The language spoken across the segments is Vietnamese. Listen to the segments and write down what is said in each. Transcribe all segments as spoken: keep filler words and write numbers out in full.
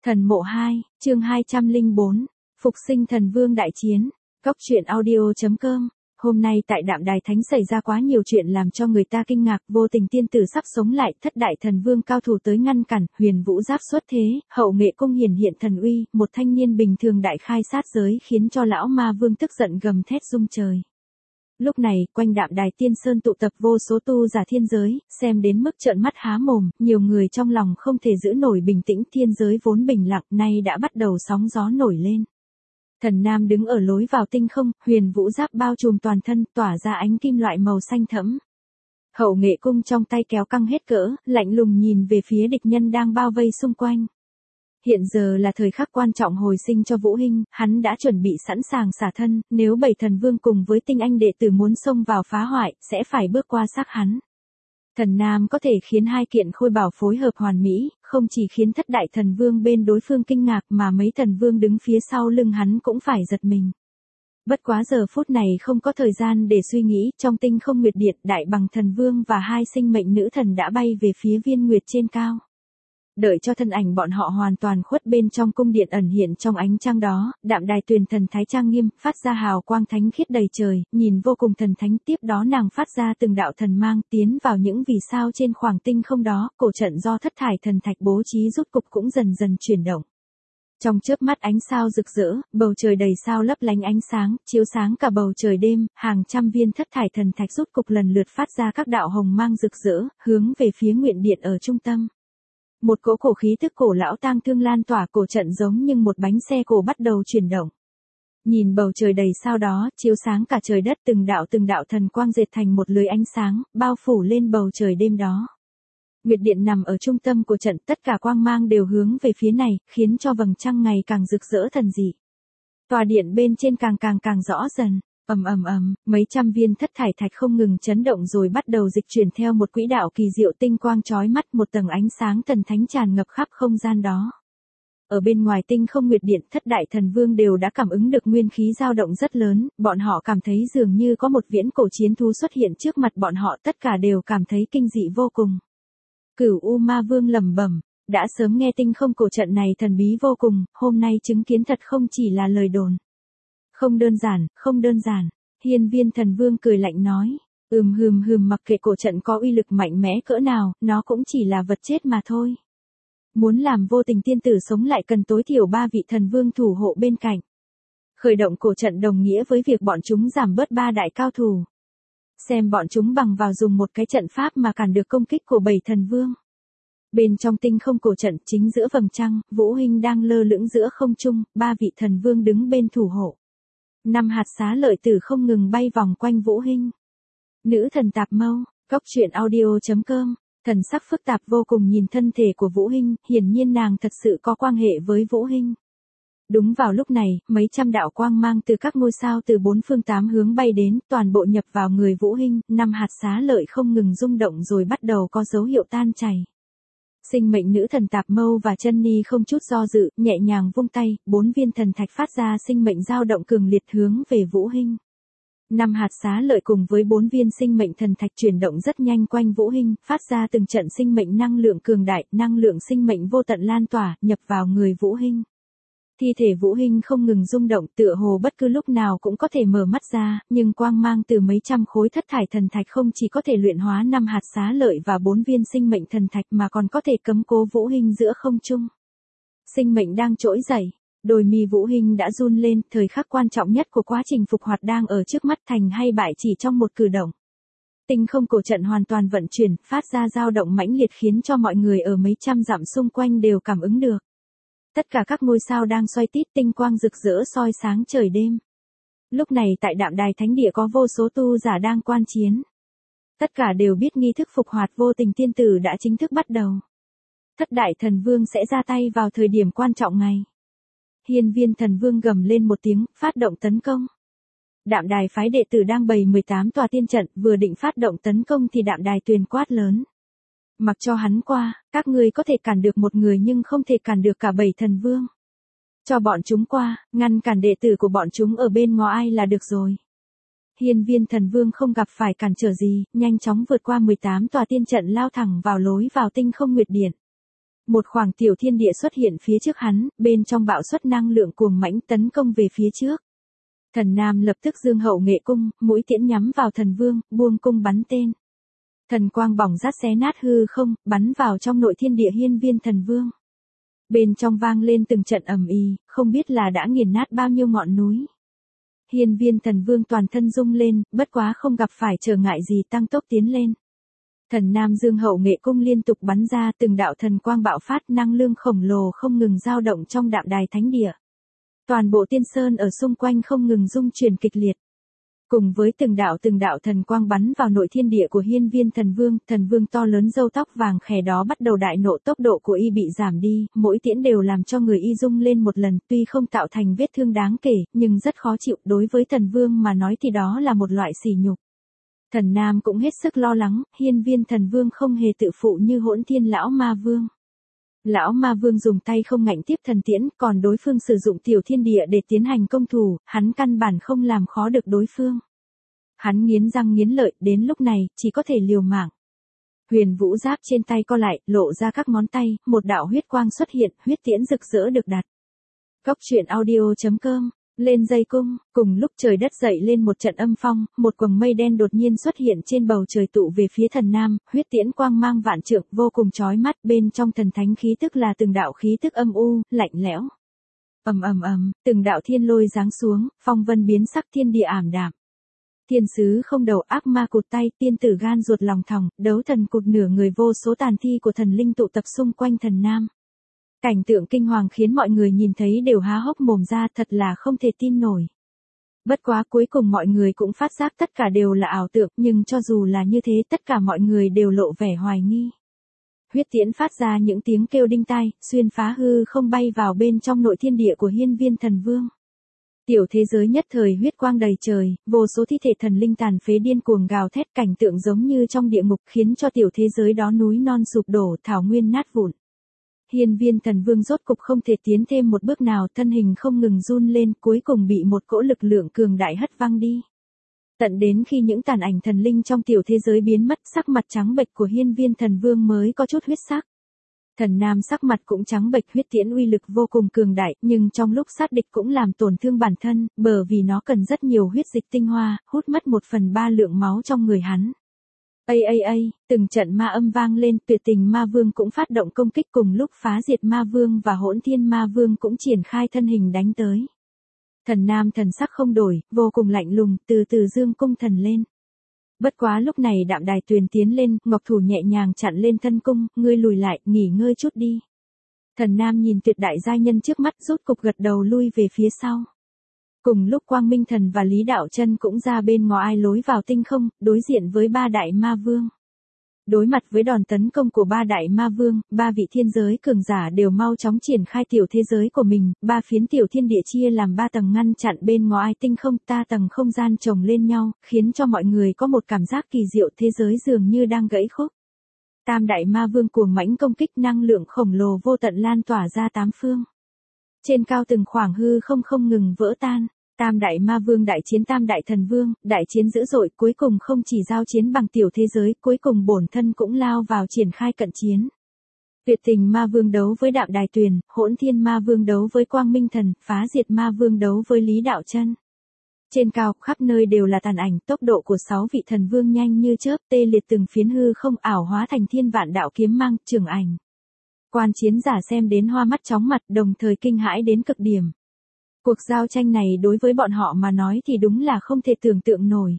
Thần mộ hai, chương hai trăm lẻ bốn, Phục sinh thần vương đại chiến, Cóc truyện audio.com. Hôm nay tại Đạm Đài Thánh xảy ra quá nhiều chuyện làm cho người ta kinh ngạc, vô tình tiên tử sắp sống lại, thất đại thần vương cao thủ tới ngăn cản, huyền vũ giáp xuất thế, hậu nghệ cung hiển hiện thần uy, một thanh niên bình thường đại khai sát giới khiến cho lão ma vương tức giận gầm thét rung trời. Lúc này, quanh Đạm Đài Tiên Sơn tụ tập vô số tu giả thiên giới, xem đến mức trợn mắt há mồm, nhiều người trong lòng không thể giữ nổi bình tĩnh, thiên giới vốn bình lặng nay đã bắt đầu sóng gió nổi lên. Thần Nam đứng ở lối vào tinh không, huyền vũ giáp bao trùm toàn thân, tỏa ra ánh kim loại màu xanh thẫm. Hậu nghệ cung trong tay kéo căng hết cỡ, lạnh lùng nhìn về phía địch nhân đang bao vây xung quanh. Hiện giờ là thời khắc quan trọng hồi sinh cho Vũ Hinh, hắn đã chuẩn bị sẵn sàng xả thân, nếu bảy thần vương cùng với tinh anh đệ tử muốn xông vào phá hoại, sẽ phải bước qua xác hắn. Thần Nam có thể khiến hai kiện khôi bảo phối hợp hoàn mỹ, không chỉ khiến thất đại thần vương bên đối phương kinh ngạc mà mấy thần vương đứng phía sau lưng hắn cũng phải giật mình. Bất quá giờ phút này không có thời gian để suy nghĩ, trong tinh không nguyệt điện, đại bằng thần vương và hai sinh mệnh nữ thần đã bay về phía viên nguyệt trên cao. Đợi cho thân ảnh bọn họ hoàn toàn khuất bên trong cung điện ẩn hiện trong ánh trăng đó, Đạm Đài Tuyền thần thái trang nghiêm, phát ra hào quang thánh khiết đầy trời, nhìn vô cùng thần thánh, tiếp đó nàng phát ra từng đạo thần mang tiến vào những vì sao trên khoảng tinh không đó, cổ trận do thất thải thần thạch bố trí rút cục cũng dần dần chuyển động. Trong chớp mắt ánh sao rực rỡ, bầu trời đầy sao lấp lánh ánh sáng, chiếu sáng cả bầu trời đêm, hàng trăm viên thất thải thần thạch rút cục lần lượt phát ra các đạo hồng mang rực rỡ, hướng về phía nguyện điện ở trung tâm. Một cỗ cổ khí tức cổ lão tang thương lan tỏa, cổ trận giống như một bánh xe cổ bắt đầu chuyển động. Nhìn bầu trời đầy sao đó, chiếu sáng cả trời đất, từng đạo từng đạo thần quang dệt thành một lưới ánh sáng, bao phủ lên bầu trời đêm đó. Nguyệt điện nằm ở trung tâm của trận, tất cả quang mang đều hướng về phía này, khiến cho vầng trăng ngày càng rực rỡ thần dị. Tòa điện bên trên càng càng càng rõ dần. Ầm ầm ầm, mấy trăm viên thất thải thạch không ngừng chấn động rồi bắt đầu dịch chuyển theo một quỹ đạo kỳ diệu, tinh quang chói mắt, một tầng ánh sáng thần thánh tràn ngập khắp không gian đó. Ở bên ngoài tinh không nguyệt điện, thất đại thần vương đều đã cảm ứng được nguyên khí dao động rất lớn, bọn họ cảm thấy dường như có một viễn cổ chiến thú xuất hiện trước mặt bọn họ, tất cả đều cảm thấy kinh dị vô cùng. Cửu U Ma Vương lẩm bẩm, đã sớm nghe tinh không cổ trận này thần bí vô cùng, hôm nay chứng kiến thật không chỉ là lời đồn. Không đơn giản, không đơn giản, Hiên Viên thần vương cười lạnh nói, ừm hừm hừm, mặc kệ cổ trận có uy lực mạnh mẽ cỡ nào, nó cũng chỉ là vật chết mà thôi. Muốn làm vô tình tiên tử sống lại cần tối thiểu ba vị thần vương thủ hộ bên cạnh. Khởi động cổ trận đồng nghĩa với việc bọn chúng giảm bớt ba đại cao thủ. Xem bọn chúng bằng vào dùng một cái trận pháp mà cản được công kích của bảy thần vương. Bên trong tinh không cổ trận, chính giữa vầng trăng, Vũ Hinh đang lơ lửng giữa không trung, ba vị thần vương đứng bên thủ hộ. Năm hạt xá lợi tử không ngừng bay vòng quanh Vũ Hinh. Nữ thần tạp mâu, Cóc truyện audio.com, thần sắc phức tạp vô cùng nhìn thân thể của Vũ Hinh, hiển nhiên nàng thật sự có quan hệ với Vũ Hinh. Đúng vào lúc này, mấy trăm đạo quang mang từ các ngôi sao từ bốn phương tám hướng bay đến, toàn bộ nhập vào người Vũ Hinh, năm hạt xá lợi không ngừng rung động rồi bắt đầu có dấu hiệu tan chảy. Sinh mệnh nữ thần tạp mâu và chân ni không chút do dự, nhẹ nhàng vung tay, bốn viên thần thạch phát ra sinh mệnh dao động cường liệt hướng về Vũ Hinh. Năm hạt xá lợi cùng với bốn viên sinh mệnh thần thạch chuyển động rất nhanh quanh Vũ Hinh, phát ra từng trận sinh mệnh năng lượng cường đại, năng lượng sinh mệnh vô tận lan tỏa, nhập vào người Vũ Hinh. Thi thể Vũ Hinh không ngừng rung động, tựa hồ bất cứ lúc nào cũng có thể mở mắt ra, nhưng quang mang từ mấy trăm khối thất thải thần thạch không chỉ có thể luyện hóa năm hạt xá lợi và bốn viên sinh mệnh thần thạch mà còn có thể cấm cố Vũ Hinh giữa không trung. Sinh mệnh đang trỗi dậy, đôi mi Vũ Hinh đã run lên, thời khắc quan trọng nhất của quá trình phục hoạt đang ở trước mắt, thành hay bại chỉ trong một cử động. Tinh không cổ trận hoàn toàn vận chuyển, phát ra dao động mãnh liệt khiến cho mọi người ở mấy trăm dặm xung quanh đều cảm ứng được. Tất cả các ngôi sao đang xoay tít, tinh quang rực rỡ soi sáng trời đêm. Lúc này tại Đạm Đài Thánh Địa có vô số tu giả đang quan chiến. Tất cả đều biết nghi thức phục hoạt vô tình tiên tử đã chính thức bắt đầu. Thất đại thần vương sẽ ra tay vào thời điểm quan trọng này. Hiên Viên thần vương gầm lên một tiếng, phát động tấn công. Đạm Đài phái đệ tử đang bày mười tám tòa tiên trận, vừa định phát động tấn công thì Đạm Đài Tuyền quát lớn. Mặc cho hắn qua, các ngươi có thể cản được một người nhưng không thể cản được cả bảy thần vương. Cho bọn chúng qua, ngăn cản đệ tử của bọn chúng ở bên ngó ai là được rồi. Hiên Viên thần vương không gặp phải cản trở gì, nhanh chóng vượt qua mười tám tòa tiên trận lao thẳng vào lối vào tinh không nguyệt điện. Một khoảng tiểu thiên địa xuất hiện phía trước hắn, bên trong bạo suất năng lượng cuồng mãnh tấn công về phía trước. Thần Nam lập tức dương hậu nghệ cung, mũi tiễn nhắm vào thần vương, buông cung bắn tên. Thần quang bỏng rát xé nát hư không, bắn vào trong nội thiên địa hiên viên thần vương. Bên trong vang lên từng trận ầm ĩ, không biết là đã nghiền nát bao nhiêu ngọn núi. Hiên viên thần vương toàn thân rung lên, bất quá không gặp phải trở ngại gì tăng tốc tiến lên. Thần Nam dương hậu nghệ cung liên tục bắn ra từng đạo thần quang bạo phát, năng lượng khổng lồ không ngừng dao động trong đạm đài thánh địa. Toàn bộ tiên sơn ở xung quanh không ngừng rung chuyển kịch liệt. Cùng với từng đạo từng đạo thần quang bắn vào nội thiên địa của hiên viên thần vương, thần vương to lớn râu tóc vàng khè đó bắt đầu đại nộ, tốc độ của y bị giảm đi, mỗi tiễn đều làm cho người y rung lên một lần, tuy không tạo thành vết thương đáng kể, nhưng rất khó chịu, đối với thần vương mà nói thì đó là một loại sỉ nhục. Thần Nam cũng hết sức lo lắng, hiên viên thần vương không hề tự phụ như Hỗn Thiên lão ma vương. Lão ma vương dùng tay không ngạnh tiếp thần tiễn, còn đối phương sử dụng tiểu thiên địa để tiến hành công thủ, hắn căn bản không làm khó được đối phương. Hắn nghiến răng nghiến lợi, đến lúc này, chỉ có thể liều mạng. Huyền vũ giáp trên tay co lại, lộ ra các ngón tay, một đạo huyết quang xuất hiện, huyết tiễn rực rỡ được đặt. Cốc truyện audio chấm com, lên dây cung, cùng lúc trời đất dậy lên một trận âm phong, một quầng mây đen đột nhiên xuất hiện trên bầu trời tụ về phía thần Nam, huyết tiễn quang mang vạn trượng, vô cùng chói mắt, bên trong thần thánh khí tức là từng đạo khí tức âm u, lạnh lẽo. Ầm ầm ầm, từng đạo thiên lôi giáng xuống, phong vân biến sắc, thiên địa ảm đạm. Thiên sứ không đầu, ác ma cụt tay, tiên tử gan ruột lòng thòng, đấu thần cụt nửa người, vô số tàn thi của thần linh tụ tập xung quanh thần Nam. Cảnh tượng kinh hoàng khiến mọi người nhìn thấy đều há hốc mồm ra, thật là không thể tin nổi. Bất quá cuối cùng mọi người cũng phát giác tất cả đều là ảo tưởng, nhưng cho dù là như thế tất cả mọi người đều lộ vẻ hoài nghi. Huyết tiễn phát ra những tiếng kêu đinh tai, xuyên phá hư không bay vào bên trong nội thiên địa của hiên viên thần vương. Tiểu thế giới nhất thời huyết quang đầy trời, vô số thi thể thần linh tàn phế điên cuồng gào thét, cảnh tượng giống như trong địa ngục, khiến cho tiểu thế giới đó núi non sụp đổ, thảo nguyên nát vụn. Hiên viên thần vương rốt cục không thể tiến thêm một bước nào, thân hình không ngừng run lên, cuối cùng bị một cỗ lực lượng cường đại hất văng đi. Tận đến khi những tàn ảnh thần linh trong tiểu thế giới biến mất, sắc mặt trắng bệch của hiên viên thần vương mới có chút huyết sắc. Thần Nam sắc mặt cũng trắng bệch, huyết tiễn uy lực vô cùng cường đại, nhưng trong lúc sát địch cũng làm tổn thương bản thân, bởi vì nó cần rất nhiều huyết dịch tinh hoa, hút mất một phần ba lượng máu trong người hắn. Ây ây ây, từng trận ma âm vang lên, tuyệt tình ma vương cũng phát động công kích, cùng lúc phá diệt ma vương và hỗn thiên ma vương cũng triển khai thân hình đánh tới. Thần Nam thần sắc không đổi, vô cùng lạnh lùng, từ từ dương cung thần lên. Bất quá lúc này Đạm Đài Tuyền tiến lên, ngọc thủ nhẹ nhàng chặn lên thân cung, ngươi lùi lại, nghỉ ngơi chút đi. Thần Nam nhìn tuyệt đại giai nhân trước mắt, rút cục gật đầu lui về phía sau. Cùng lúc Quang Minh Thần và Lý Đạo Chân cũng ra bên ngoài lối vào tinh không, đối diện với ba đại ma vương. Đối mặt với đòn tấn công của ba đại ma vương, ba vị thiên giới cường giả đều mau chóng triển khai tiểu thế giới của mình, ba phiến tiểu thiên địa chia làm ba tầng ngăn chặn bên ngoài tinh không, ta tầng không gian chồng lên nhau, khiến cho mọi người có một cảm giác kỳ diệu, thế giới dường như đang gãy khúc. Tam đại ma vương cuồng mãnh công kích, năng lượng khổng lồ vô tận lan tỏa ra tám phương. Trên cao từng khoảng hư không không ngừng vỡ tan. Tam đại ma vương đại chiến tam đại thần vương, đại chiến dữ dội, cuối cùng không chỉ giao chiến bằng tiểu thế giới, cuối cùng bổn thân cũng lao vào triển khai cận chiến. Tuyệt tình ma vương đấu với Đạm Đài Tuyền, hỗn thiên ma vương đấu với Quang Minh Thần, phá diệt ma vương đấu với Lý Đạo Chân. Trên cao, khắp nơi đều là tàn ảnh, tốc độ của sáu vị thần vương nhanh như chớp, tê liệt từng phiến hư không, ảo hóa thành thiên vạn đạo kiếm mang, trường ảnh. Quan chiến giả xem đến hoa mắt chóng mặt, đồng thời kinh hãi đến cực điểm. Cuộc giao tranh này đối với bọn họ mà nói thì đúng là không thể tưởng tượng nổi.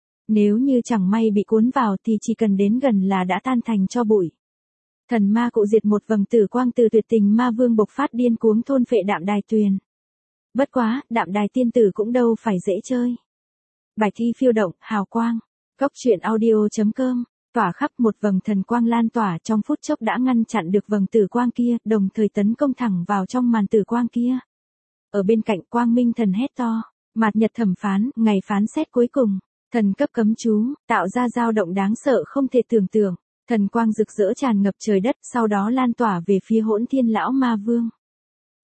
Nếu như chẳng may bị cuốn vào thì chỉ cần đến gần là đã tan thành tro bụi. Thần ma cụ diệt một vầng tử quang từ tuyệt tình ma vương bộc phát điên cuống thôn phệ Đạm Đài Tuyền. Bất quá, Đạm Đài tiên tử cũng đâu phải dễ chơi. Bạch thi phiêu động, hào quang. Cốc truyện audio chấm com, tỏa khắp một vầng thần quang lan tỏa, trong phút chốc đã ngăn chặn được vầng tử quang kia, đồng thời tấn công thẳng vào trong màn tử quang kia. Ở bên cạnh Quang Minh Thần hét to, mạt nhật thẩm phán, ngày phán xét cuối cùng, thần cấp cấm chú, tạo ra dao động đáng sợ không thể tưởng tượng, thần quang rực rỡ tràn ngập trời đất, sau đó lan tỏa về phía hỗn thiên lão ma vương.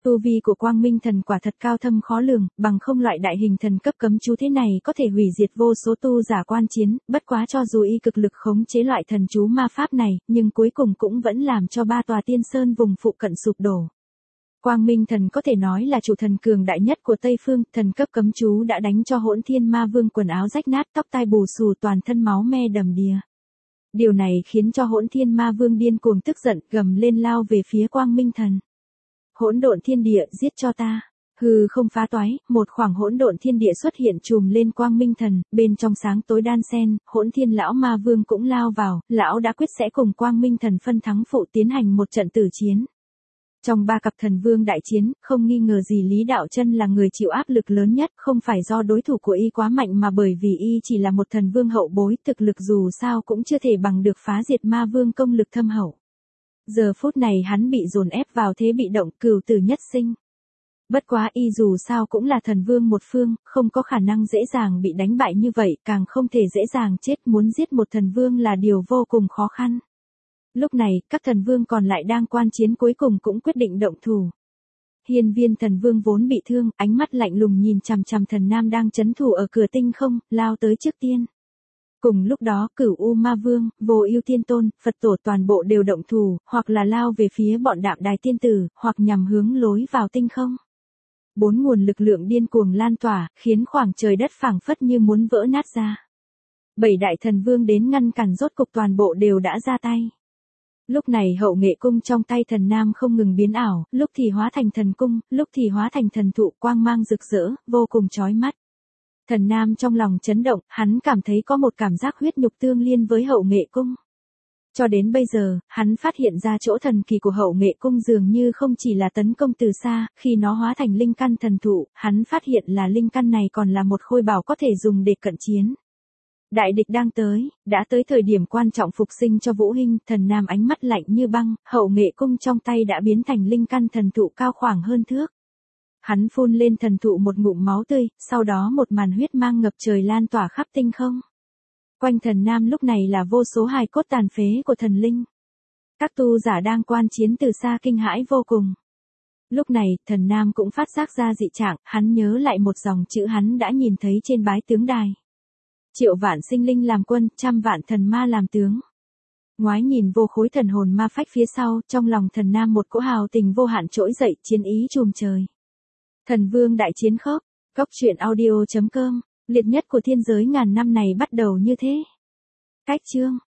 Tu vi của Quang Minh Thần quả thật cao thâm khó lường, bằng không loại đại hình thần cấp cấm chú thế này có thể hủy diệt vô số tu giả quan chiến, bất quá cho dù y cực lực khống chế loại thần chú ma pháp này, nhưng cuối cùng cũng vẫn làm cho ba tòa tiên sơn vùng phụ cận sụp đổ. Quang Minh Thần có thể nói là chủ thần cường đại nhất của Tây Phương, thần cấp cấm chú đã đánh cho Hỗn Thiên Ma Vương quần áo rách nát, tóc tai bù xù, toàn thân máu me đầm đìa. Điều này khiến cho Hỗn Thiên Ma Vương điên cuồng tức giận, gầm lên lao về phía Quang Minh Thần. Hỗn độn thiên địa, giết cho ta. Hư không phá toái, một khoảng hỗn độn thiên địa xuất hiện trùm lên Quang Minh Thần, bên trong sáng tối đan xen, Hỗn Thiên lão ma vương cũng lao vào, lão đã quyết sẽ cùng Quang Minh Thần phân thắng phụ tiến hành một trận tử chiến. Trong ba cặp thần vương đại chiến, không nghi ngờ gì Lý Đạo Chân là người chịu áp lực lớn nhất, không phải do đối thủ của y quá mạnh mà bởi vì y chỉ là một thần vương hậu bối, thực lực dù sao cũng chưa thể bằng được phá diệt ma vương công lực thâm hậu. Giờ phút này hắn bị dồn ép vào thế bị động, cửu tử nhất sinh. Bất quá y dù sao cũng là thần vương một phương, không có khả năng dễ dàng bị đánh bại như vậy, càng không thể dễ dàng chết, muốn giết một thần vương là điều vô cùng khó khăn. Lúc này, các thần vương còn lại đang quan chiến cuối cùng cũng quyết định động thủ. Hiên Viên thần vương vốn bị thương, ánh mắt lạnh lùng nhìn chằm chằm thần nam đang trấn thủ ở cửa tinh không, lao tới trước tiên. Cùng lúc đó, Cửu U Ma Vương, Vô Ưu Tiên Tôn, Phật Tổ toàn bộ đều động thủ, hoặc là lao về phía bọn Đạm Đài tiên tử, hoặc nhằm hướng lối vào tinh không. Bốn nguồn lực lượng điên cuồng lan tỏa, khiến khoảng trời đất phảng phất như muốn vỡ nát ra. Bảy đại thần vương đến ngăn cản rốt cục toàn bộ đều đã ra tay. Lúc này Hậu Nghệ cung trong tay thần nam không ngừng biến ảo, lúc thì hóa thành thần cung, lúc thì hóa thành thần thụ, quang mang rực rỡ, vô cùng chói mắt. Thần nam trong lòng chấn động, hắn cảm thấy có một cảm giác huyết nhục tương liên với Hậu Nghệ cung. Cho đến bây giờ, hắn phát hiện ra chỗ thần kỳ của Hậu Nghệ cung dường như không chỉ là tấn công từ xa, khi nó hóa thành linh căn thần thụ, hắn phát hiện là linh căn này còn là một khôi bảo có thể dùng để cận chiến. Đại địch đang tới, đã tới thời điểm quan trọng phục sinh cho Vũ Hinh, thần nam ánh mắt lạnh như băng, Hậu Nghệ cung trong tay đã biến thành linh căn thần thụ cao khoảng hơn thước. Hắn phun lên thần thụ một ngụm máu tươi, sau đó một màn huyết mang ngập trời lan tỏa khắp tinh không. Quanh thần nam lúc này là vô số hài cốt tàn phế của thần linh. Các tu giả đang quan chiến từ xa kinh hãi vô cùng. Lúc này, thần nam cũng phát giác ra dị trạng, hắn nhớ lại một dòng chữ hắn đã nhìn thấy trên bái tướng đài. Triệu vạn sinh linh làm quân, trăm vạn thần ma làm tướng. Ngoái nhìn vô khối thần hồn ma phách phía sau, trong lòng thần nam một cỗ hào tình vô hạn trỗi dậy, chiến ý trùm trời. Thần vương đại chiến khốc, Cốc truyện audio chấm com, liệt nhất của thiên giới ngàn năm này bắt đầu như thế. Cách chương